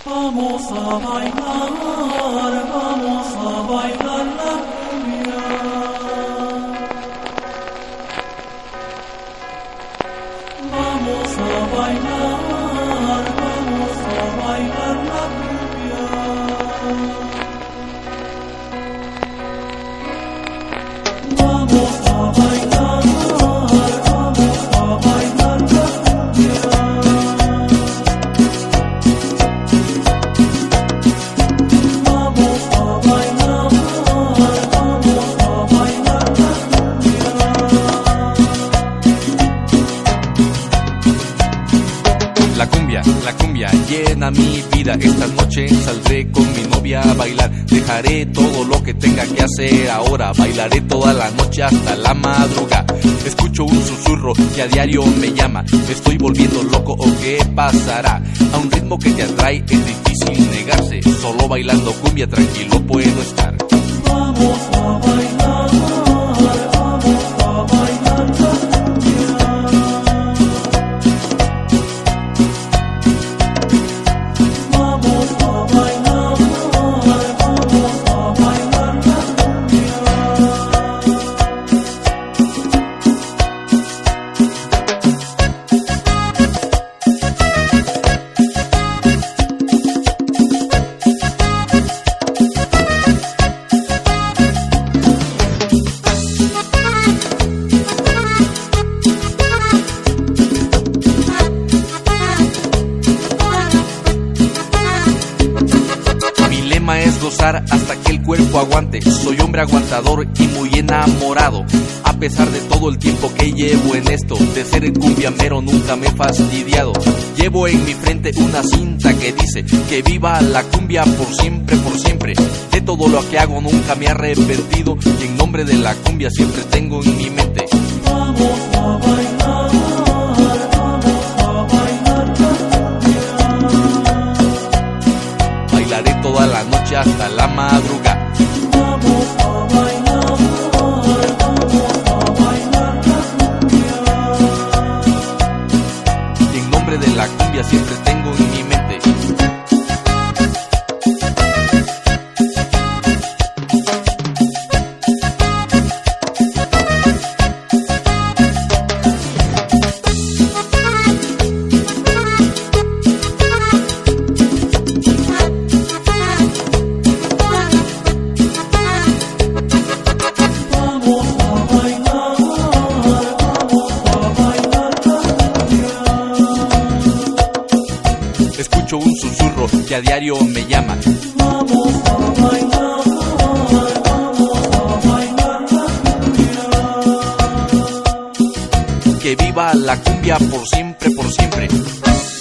Vamos a bailar la cumbia. Vamos a bailar la cumbia. Vamos a bailar la cumbia. La cumbia llena mi vida. Esta noche saldré con mi novia a bailar. Dejaré todo lo que tenga que hacer ahora. Bailaré toda la noche hasta la madrugada. Escucho un susurro que a diario me llama. ¿Me estoy volviendo loco o qué pasará? A un ritmo que te atrae es difícil negarse. Solo bailando cumbia tranquilo puedo estar. Vamos a bailar la cumbia. Es gozar hasta que el cuerpo aguante. Soy hombre aguantador y muy enamorado. A pesar de todo el tiempo que llevo en esto, de ser el cumbiambero nunca me he fastidiado. Llevo en mi frente una cinta que dice que viva la cumbia por siempre, por siempre. De todo lo que hago nunca me he arrepentido y en nombre de la cumbia siempre tengo en mi mente. Vamos a bailar. Bailaré toda la noche hasta la madrugada. Vamos a bailar la cumbia. Y en nombre de la cumbia siempre tengo en mi mente. Escucho un susurro que a diario me llama. Vamos a bailar la cumbia. Que viva la cumbia por siempre, por siempre.